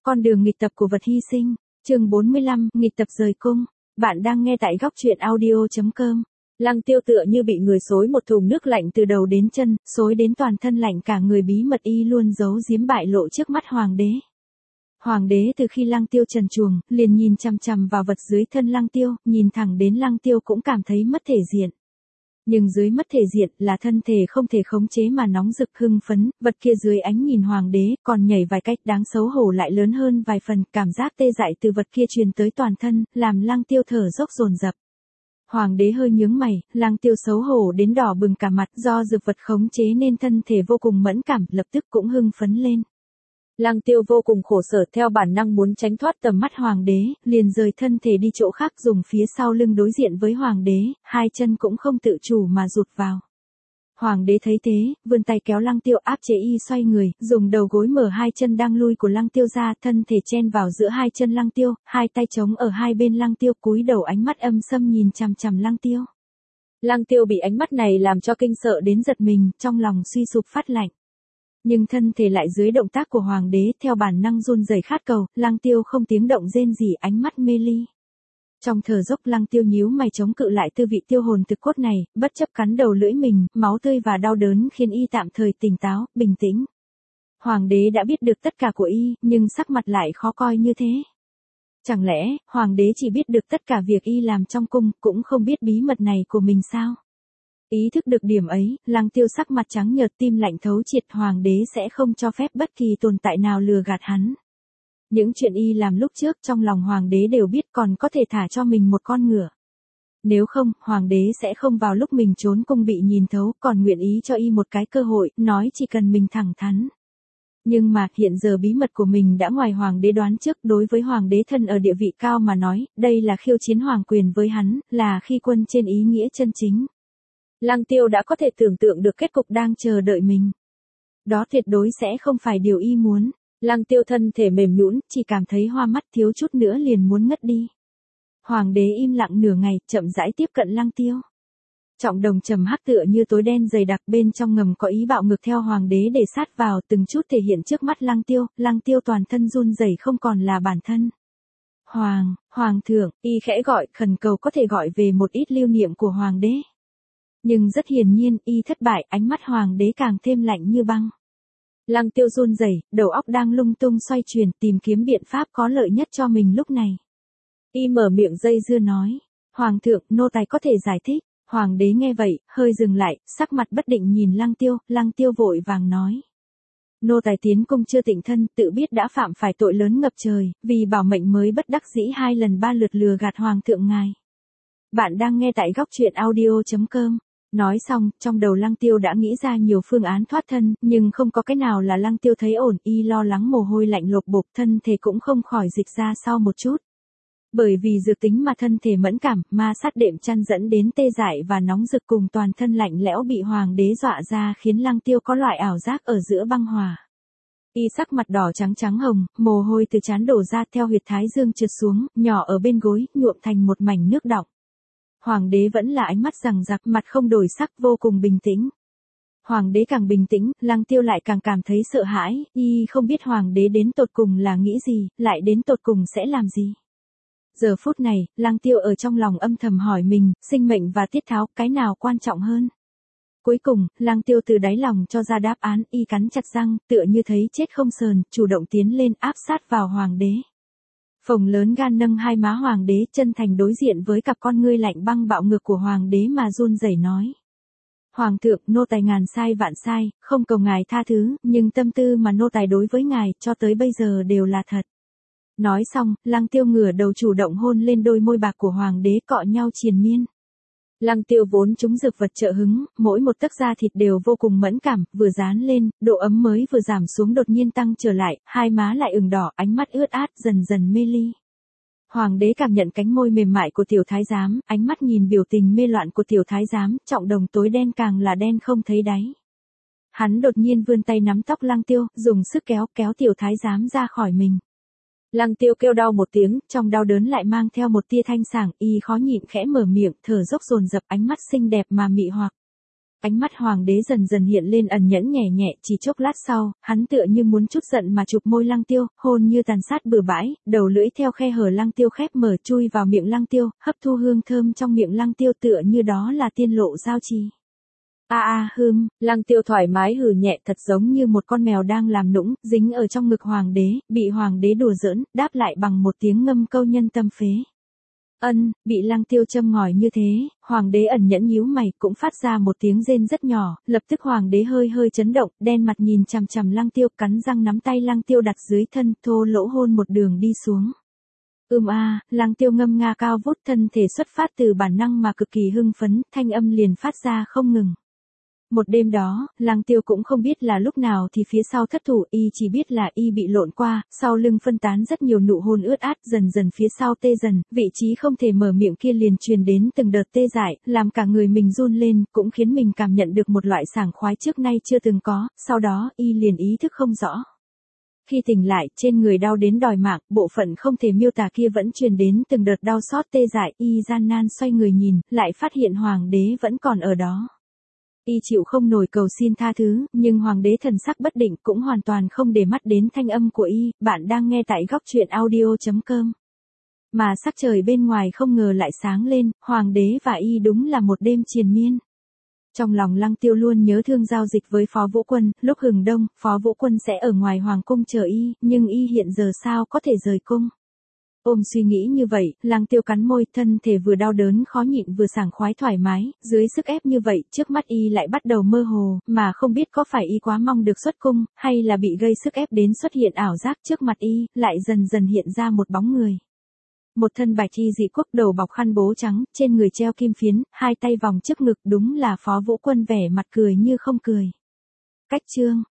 Con đường nghịch tập của vật hy sinh, chương 45, nghịch tập rời cung. Bạn đang nghe tại góc truyện audio.com. Lăng Tiêu tựa như bị người xối một thùng nước lạnh từ đầu đến chân, xối đến toàn thân lạnh cả người, bí mật y luôn giấu giếm bại lộ trước mắt hoàng đế. Hoàng đế từ khi Lăng Tiêu trần truồng, liền nhìn chằm chằm vào vật dưới thân Lăng Tiêu, nhìn thẳng đến Lăng Tiêu cũng cảm thấy mất thể diện. Nhưng dưới mất thể diện là thân thể không thể khống chế mà nóng rực hưng phấn, vật kia dưới ánh nhìn hoàng đế còn nhảy vài cách đáng xấu hổ lại lớn hơn vài phần, cảm giác tê dại từ vật kia truyền tới toàn thân, làm Lăng Tiêu thở dốc dồn dập. Hoàng đế hơi nhướng mày, Lăng Tiêu xấu hổ đến đỏ bừng cả mặt, do dược vật khống chế nên thân thể vô cùng mẫn cảm, lập tức cũng hưng phấn lên. Lăng Tiêu vô cùng khổ sở, theo bản năng muốn tránh thoát tầm mắt hoàng đế, liền rời thân thể đi chỗ khác, dùng phía sau lưng đối diện với hoàng đế, hai chân cũng không tự chủ mà rụt vào. Hoàng đế thấy thế, vươn tay kéo Lăng Tiêu áp chế y xoay người, dùng đầu gối mở hai chân đang lui của Lăng Tiêu ra, thân thể chen vào giữa hai chân Lăng Tiêu, hai tay chống ở hai bên Lăng Tiêu, cúi đầu ánh mắt âm sâm nhìn chằm chằm Lăng Tiêu. Lăng Tiêu bị ánh mắt này làm cho kinh sợ đến giật mình, trong lòng suy sụp phát lạnh. Nhưng thân thể lại dưới động tác của hoàng đế theo bản năng run rẩy khát cầu, Lăng Tiêu không tiếng động rên rỉ, ánh mắt mê ly. Trong thở dốc Lăng Tiêu nhíu mày chống cự lại tư vị tiêu hồn thực cốt này, bất chấp cắn đầu lưỡi mình, máu tươi và đau đớn khiến y tạm thời tỉnh táo, bình tĩnh. Hoàng đế đã biết được tất cả của y, nhưng sắc mặt lại khó coi như thế. Chẳng lẽ, hoàng đế chỉ biết được tất cả việc y làm trong cung, cũng không biết bí mật này của mình sao? Ý thức được điểm ấy, Lăng Tiêu sắc mặt trắng nhợt, tim lạnh thấu triệt, hoàng đế sẽ không cho phép bất kỳ tồn tại nào lừa gạt hắn. Những chuyện y làm lúc trước trong lòng hoàng đế đều biết, còn có thể thả cho mình một con ngựa. Nếu không, hoàng đế sẽ không vào lúc mình trốn cung bị nhìn thấu, còn nguyện ý cho y một cái cơ hội, nói chỉ cần mình thẳng thắn. Nhưng mà, hiện giờ bí mật của mình đã ngoài hoàng đế đoán trước, đối với hoàng đế thân ở địa vị cao mà nói, đây là khiêu chiến hoàng quyền với hắn, là khi quân trên ý nghĩa chân chính. Lăng Tiêu đã có thể tưởng tượng được kết cục đang chờ đợi mình. Đó tuyệt đối sẽ không phải điều y muốn. Lăng Tiêu thân thể mềm nhũn, chỉ cảm thấy hoa mắt, thiếu chút nữa liền muốn ngất đi. Hoàng đế im lặng nửa ngày, chậm rãi tiếp cận Lăng Tiêu. Trọng đồng trầm hắc tựa như tối đen dày đặc, bên trong ngầm có ý bạo ngược theo hoàng đế để sát vào, từng chút thể hiện trước mắt Lăng Tiêu toàn thân run rẩy không còn là bản thân. Hoàng thượng, y khẽ gọi, khẩn cầu có thể gọi về một ít lưu niệm của hoàng đế. Nhưng rất hiển nhiên, y thất bại, ánh mắt hoàng đế càng thêm lạnh như băng. Lăng Tiêu run rẩy, đầu óc đang lung tung xoay chuyển, tìm kiếm biện pháp có lợi nhất cho mình lúc này. Y mở miệng dây dưa nói, hoàng thượng, nô tài có thể giải thích. Hoàng đế nghe vậy, hơi dừng lại, sắc mặt bất định nhìn Lăng Tiêu vội vàng nói. Nô tài tiến cung chưa tỉnh thân, tự biết đã phạm phải tội lớn ngập trời, vì bảo mệnh mới bất đắc dĩ 2 lần 3 lượt lừa gạt hoàng thượng ngài. Bạn đang nghe tại góc truyện audio.com. Nói xong, trong đầu Lăng Tiêu đã nghĩ ra nhiều phương án thoát thân, nhưng không có cái nào là Lăng Tiêu thấy ổn, y lo lắng mồ hôi lạnh lộp bộp, thân thể cũng không khỏi dịch ra sau một chút. Bởi vì dược tính mà thân thể mẫn cảm, ma sát đệm chăn dẫn đến tê dại và nóng rực cùng toàn thân lạnh lẽo bị hoàng đế dọa ra, khiến Lăng Tiêu có loại ảo giác ở giữa băng hòa. Y sắc mặt đỏ trắng hồng, mồ hôi từ trán đổ ra theo huyệt thái dương trượt xuống, nhỏ ở bên gối, nhuộm thành một mảnh nước đọng. Hoàng đế vẫn là ánh mắt rằng rặc, mặt không đổi sắc, vô cùng bình tĩnh. Hoàng đế càng bình tĩnh, Lăng Tiêu lại càng cảm thấy sợ hãi, y không biết hoàng đế đến tột cùng là nghĩ gì, lại đến tột cùng sẽ làm gì. Giờ phút này, Lăng Tiêu ở trong lòng âm thầm hỏi mình, sinh mệnh và tiết tháo, cái nào quan trọng hơn? Cuối cùng, Lăng Tiêu từ đáy lòng cho ra đáp án, y cắn chặt răng, tựa như thấy chết không sờn, chủ động tiến lên áp sát vào hoàng đế. Phồng lớn gan nâng hai má hoàng đế, chân thành đối diện với cặp con ngươi lạnh băng bạo ngược của hoàng đế mà run rẩy nói. Hoàng thượng, nô tài ngàn sai vạn sai, không cầu ngài tha thứ, nhưng tâm tư mà nô tài đối với ngài, cho tới bây giờ đều là thật. Nói xong, Lăng Tiêu ngửa đầu chủ động hôn lên đôi môi bạc của hoàng đế, cọ nhau triền miên. Lăng Tiêu vốn trúng dược vật trợ hứng, mỗi một tấc da thịt đều vô cùng mẫn cảm, vừa dán lên, độ ấm mới vừa giảm xuống đột nhiên tăng trở lại, hai má lại ửng đỏ, ánh mắt ướt át, dần dần mê ly. Hoàng đế cảm nhận cánh môi mềm mại của tiểu thái giám, ánh mắt nhìn biểu tình mê loạn của tiểu thái giám, trọng đồng tối đen càng là đen không thấy đáy. Hắn đột nhiên vươn tay nắm tóc Lăng Tiêu, dùng sức kéo tiểu thái giám ra khỏi mình. Lăng Tiêu kêu đau một tiếng, trong đau đớn lại mang theo một tia thanh sảng, y khó nhịn khẽ mở miệng, thở dốc dồn dập, ánh mắt xinh đẹp mà mị hoặc. Ánh mắt hoàng đế dần dần hiện lên ẩn nhẫn nhẹ nhẹ, chỉ chốc lát sau, hắn tựa như muốn chút giận mà chụp môi Lăng Tiêu, hôn như tàn sát bừa bãi, đầu lưỡi theo khe hở Lăng Tiêu khép mở chui vào miệng Lăng Tiêu, hấp thu hương thơm trong miệng Lăng Tiêu tựa như đó là tiên lộ giao trì. Lăng Tiêu thoải mái hừ nhẹ thật giống như một con mèo đang làm nũng, dính ở trong ngực hoàng đế, bị hoàng đế đùa giỡn, đáp lại bằng một tiếng ngâm câu nhân tâm phế. Bị Lăng Tiêu châm ngòi như thế, hoàng đế ẩn nhẫn nhíu mày, cũng phát ra một tiếng rên rất nhỏ, lập tức hoàng đế hơi hơi chấn động, đen mặt nhìn chằm chằm Lăng Tiêu, cắn răng nắm tay Lăng Tiêu đặt dưới thân, thô lỗ hôn một đường đi xuống. Lăng Tiêu ngâm nga cao vút, thân thể xuất phát từ bản năng mà cực kỳ hưng phấn, thanh âm liền phát ra không ngừng. Một đêm đó, Lăng Tiêu cũng không biết là lúc nào thì phía sau thất thủ, y chỉ biết là y bị lộn qua, sau lưng phân tán rất nhiều nụ hôn ướt át, dần dần phía sau tê dần, vị trí không thể mở miệng kia liền truyền đến từng đợt tê dại, làm cả người mình run lên, cũng khiến mình cảm nhận được một loại sảng khoái trước nay chưa từng có, sau đó y liền ý thức không rõ. Khi tỉnh lại, trên người đau đến đòi mạng, bộ phận không thể miêu tả kia vẫn truyền đến từng đợt đau xót tê dại, y gian nan xoay người nhìn, lại phát hiện hoàng đế vẫn còn ở đó. Y chịu không nổi cầu xin tha thứ, nhưng hoàng đế thần sắc bất định cũng hoàn toàn không để mắt đến thanh âm của y, bạn đang nghe tại góc truyện audio.com. Mà sắc trời bên ngoài không ngờ lại sáng lên, hoàng đế và y đúng là một đêm triền miên. Trong lòng Lăng Tiêu luôn nhớ thương giao dịch với Phó Vũ Quân, lúc hừng đông, Phó Vũ Quân sẽ ở ngoài hoàng cung chờ y, nhưng y hiện giờ sao có thể rời cung. Ôm suy nghĩ như vậy, Lăng Tiêu cắn môi, thân thể vừa đau đớn khó nhịn vừa sảng khoái thoải mái, dưới sức ép như vậy, trước mắt y lại bắt đầu mơ hồ, mà không biết có phải y quá mong được xuất cung, hay là bị gây sức ép đến xuất hiện ảo giác trước mặt y, lại dần dần hiện ra một bóng người. Một thân bạch y dị quốc, đầu bọc khăn bố trắng, trên người treo kim phiến, hai tay vòng trước ngực, đúng là Phó Vũ Quân, vẻ mặt cười như không cười. Cách chương